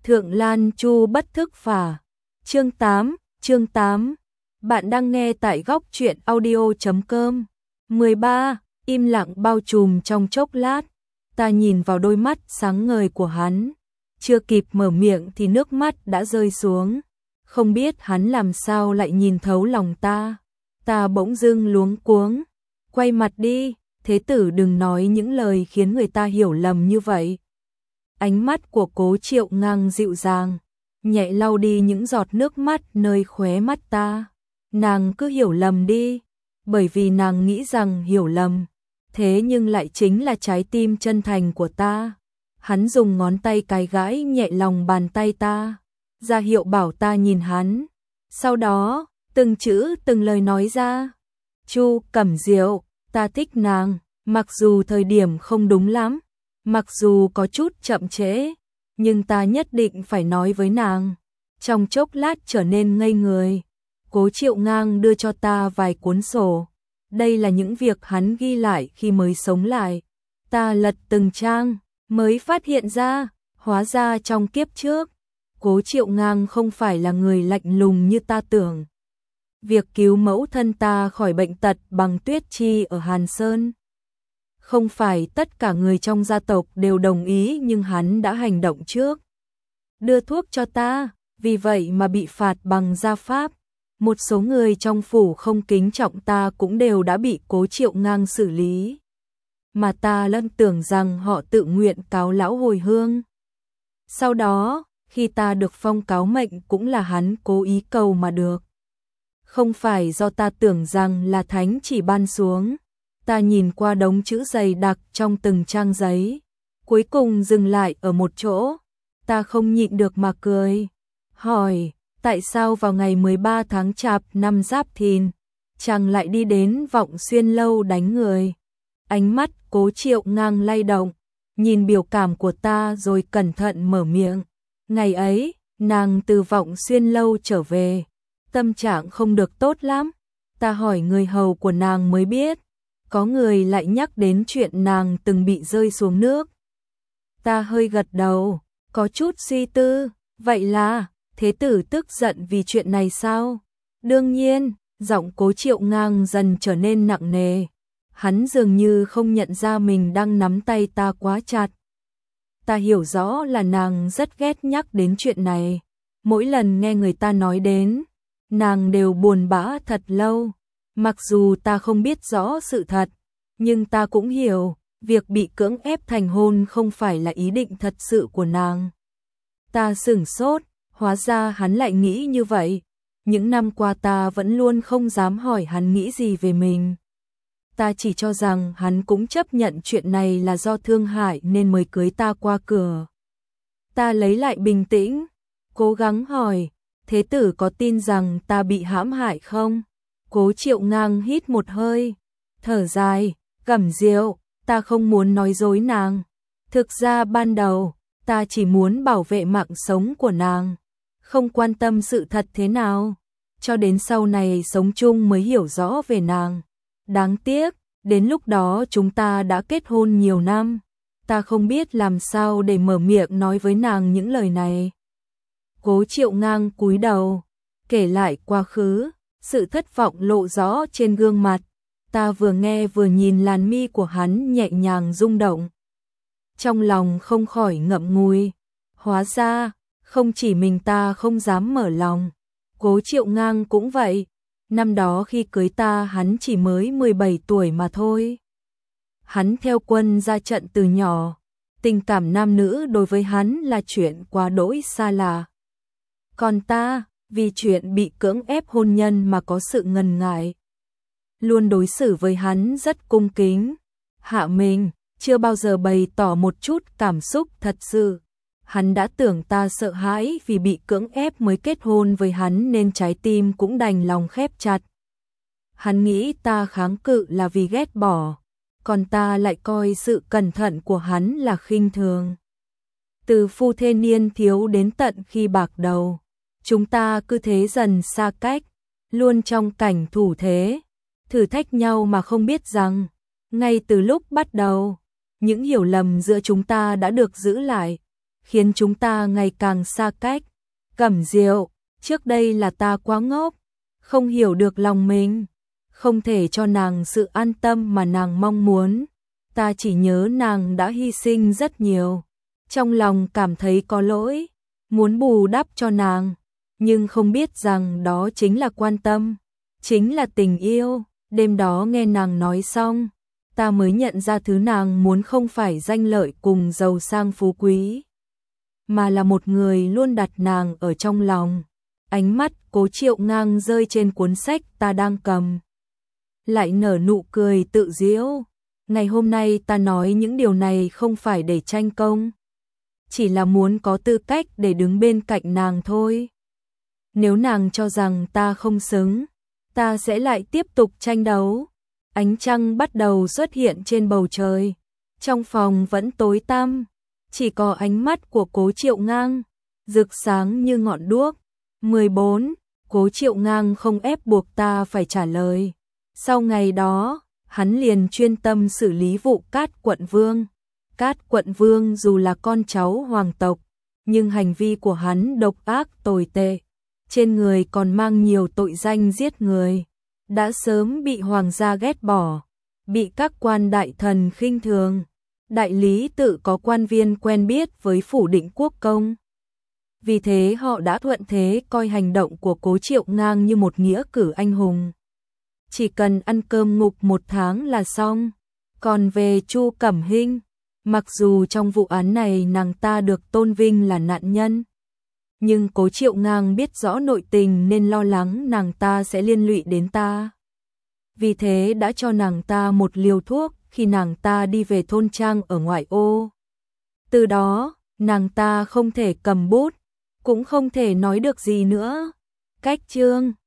Thượng Lan Chu bất thức phả. Chương 8. Bạn đang nghe tại góc truyện audio.com. 13. Im lặng bao trùm trong chốc lát. Ta nhìn vào đôi mắt sáng ngời của hắn. Chưa kịp mở miệng thì nước mắt đã rơi xuống. Không biết hắn làm sao lại nhìn thấu lòng ta. Ta bỗng dưng luống cuống. Quay mặt đi, thế tử đừng nói những lời khiến người ta hiểu lầm như vậy. Ánh mắt của Cố Triệu Ngang dịu dàng, nhẹ lau đi những giọt nước mắt nơi khóe mắt ta. Nàng cứ hiểu lầm đi, bởi vì nàng nghĩ rằng hiểu lầm, thế nhưng lại chính là trái tim chân thành của ta. Hắn dùng ngón tay cái gãi nhẹ lòng bàn tay ta, ra hiệu bảo ta nhìn hắn. Sau đó, từng chữ từng lời nói ra. Chu Cẩm Diệu, ta thích nàng, mặc dù thời điểm không đúng lắm, mặc dù có chút chậm trễ, nhưng ta nhất định phải nói với nàng. Trong chốc lát trở nên ngây người, Cố Triệu Ngang đưa cho ta vài cuốn sổ. Đây là những việc hắn ghi lại khi mới sống lại. Ta lật từng trang, mới phát hiện ra, hóa ra trong kiếp trước, Cố Triệu Ngang không phải là người lạnh lùng như ta tưởng. Việc cứu mẫu thân ta khỏi bệnh tật bằng tuyết chi ở Hàn Sơn, không phải tất cả người trong gia tộc đều đồng ý, nhưng hắn đã hành động trước. Đưa thuốc cho ta, vì vậy mà bị phạt bằng gia pháp. Một số người trong phủ không kính trọng ta cũng đều đã bị Cố Triệu Ngang xử lý. Mà ta lẫn tưởng rằng họ tự nguyện cáo lão hồi hương. Sau đó, khi ta được phong cáo mệnh cũng là hắn cố ý cầu mà được. Không phải do ta tưởng rằng là thánh chỉ ban xuống. Ta nhìn qua đống chữ dày đặc trong từng trang giấy, cuối cùng dừng lại ở một chỗ. Ta không nhịn được mà cười, hỏi, tại sao vào ngày 13 tháng Chạp năm Giáp Thìn, chàng lại đi đến Vọng Xuyên lâu đánh người? Ánh mắt Cố Triệu Ngang lay động, nhìn biểu cảm của ta rồi cẩn thận mở miệng. Ngày ấy, nàng từ Vọng Xuyên lâu trở về, tâm trạng không được tốt lắm. Ta hỏi người hầu của nàng mới biết, có người lại nhắc đến chuyện nàng từng bị rơi xuống nước. Ta hơi gật đầu, có chút suy tư, vậy là, thế tử tức giận vì chuyện này sao? Đương nhiên, giọng Cố Triệu Ngang dần trở nên nặng nề. Hắn dường như không nhận ra mình đang nắm tay ta quá chặt. Ta hiểu rõ là nàng rất ghét nhắc đến chuyện này. Mỗi lần nghe người ta nói đến, nàng đều buồn bã thật lâu. Mặc dù ta không biết rõ sự thật, nhưng ta cũng hiểu, việc bị cưỡng ép thành hôn không phải là ý định thật sự của nàng. Ta sửng sốt, hóa ra hắn lại nghĩ như vậy. Những năm qua ta vẫn luôn không dám hỏi hắn nghĩ gì về mình. Ta chỉ cho rằng hắn cũng chấp nhận chuyện này là do thương hại nên mới cưới ta qua cửa. Ta lấy lại bình tĩnh, cố gắng hỏi, thế tử có tin rằng ta bị hãm hại không? Cố Triệu Ngang hít một hơi, thở dài, Cẩm Diệu, ta không muốn nói dối nàng. Thực ra ban đầu, ta chỉ muốn bảo vệ mạng sống của nàng, không quan tâm sự thật thế nào. Cho đến sau này sống chung mới hiểu rõ về nàng. Đáng tiếc, đến lúc đó chúng ta đã kết hôn nhiều năm. Ta không biết làm sao để mở miệng nói với nàng những lời này. Cố Triệu Ngang cúi đầu, kể lại quá khứ. Sự thất vọng lộ rõ trên gương mặt. Ta vừa nghe vừa nhìn làn mi của hắn nhẹ nhàng rung động. Trong lòng không khỏi ngậm ngùi. Hóa ra, không chỉ mình ta không dám mở lòng. Cố Triệu Ngang cũng vậy. Năm đó khi cưới ta hắn chỉ mới 17 tuổi mà thôi. Hắn theo quân ra trận từ nhỏ. Tình cảm nam nữ đối với hắn là chuyện quá đỗi xa lạ. Còn ta, vì chuyện bị cưỡng ép hôn nhân mà có sự ngần ngại. Luôn đối xử với hắn rất cung kính. Hạ mình, chưa bao giờ bày tỏ một chút cảm xúc thật sự. Hắn đã tưởng ta sợ hãi vì bị cưỡng ép mới kết hôn với hắn nên trái tim cũng đành lòng khép chặt. Hắn nghĩ ta kháng cự là vì ghét bỏ, còn ta lại coi sự cẩn thận của hắn là khinh thường. Từ phu thê niên thiếu đến tận khi bạc đầu, chúng ta cứ thế dần xa cách, luôn trong cảnh thủ thế, thử thách nhau mà không biết rằng, ngay từ lúc bắt đầu, những hiểu lầm giữa chúng ta đã được giữ lại. khiến chúng ta ngày càng xa cách. Cẩm Diệu, trước đây là ta quá ngốc, không hiểu được lòng mình, không thể cho nàng sự an tâm mà nàng mong muốn. Ta chỉ nhớ nàng đã hy sinh rất nhiều, trong lòng cảm thấy có lỗi, muốn bù đắp cho nàng, nhưng không biết rằng đó chính là quan tâm, chính là tình yêu. Đêm đó nghe nàng nói xong, ta mới nhận ra thứ nàng muốn không phải danh lợi cùng giàu sang phú quý, mà là một người luôn đặt nàng ở trong lòng. Ánh mắt Cố Triệu Ngang rơi trên cuốn sách ta đang cầm, lại nở nụ cười tự giễu. Ngày hôm nay ta nói những điều này không phải để tranh công, chỉ là muốn có tư cách để đứng bên cạnh nàng thôi. Nếu nàng cho rằng ta không xứng, ta sẽ lại tiếp tục tranh đấu. Ánh trăng bắt đầu xuất hiện trên bầu trời, trong phòng vẫn tối tăm, chỉ có ánh mắt của Cố Triệu Ngang rực sáng như ngọn đuốc. 14. Cố Triệu Ngang không ép buộc ta phải trả lời. Sau ngày đó, hắn liền chuyên tâm xử lý vụ Cát Quận Vương. Cát Quận Vương dù là con cháu hoàng tộc, nhưng hành vi của hắn độc ác tồi tệ, trên người còn mang nhiều tội danh giết người, đã sớm bị hoàng gia ghét bỏ, bị các quan đại thần khinh thường. Đại lý tự có quan viên quen biết với phủ Định Quốc công, vì thế họ đã thuận thế coi hành động của Cố Triệu Ngang như một nghĩa cử anh hùng. Chỉ cần ăn cơm ngục 1 tháng là xong. Còn về Chu Cẩm Hinh, mặc dù trong vụ án này nàng ta được tôn vinh là nạn nhân, nhưng Cố Triệu Ngang biết rõ nội tình nên lo lắng nàng ta sẽ liên lụy đến ta. Vì thế đã cho nàng ta một liều thuốc khi nàng ta đi về thôn trang ở ngoại ô. Từ đó, nàng ta không thể cầm bút, cũng không thể nói được gì nữa. Cách chương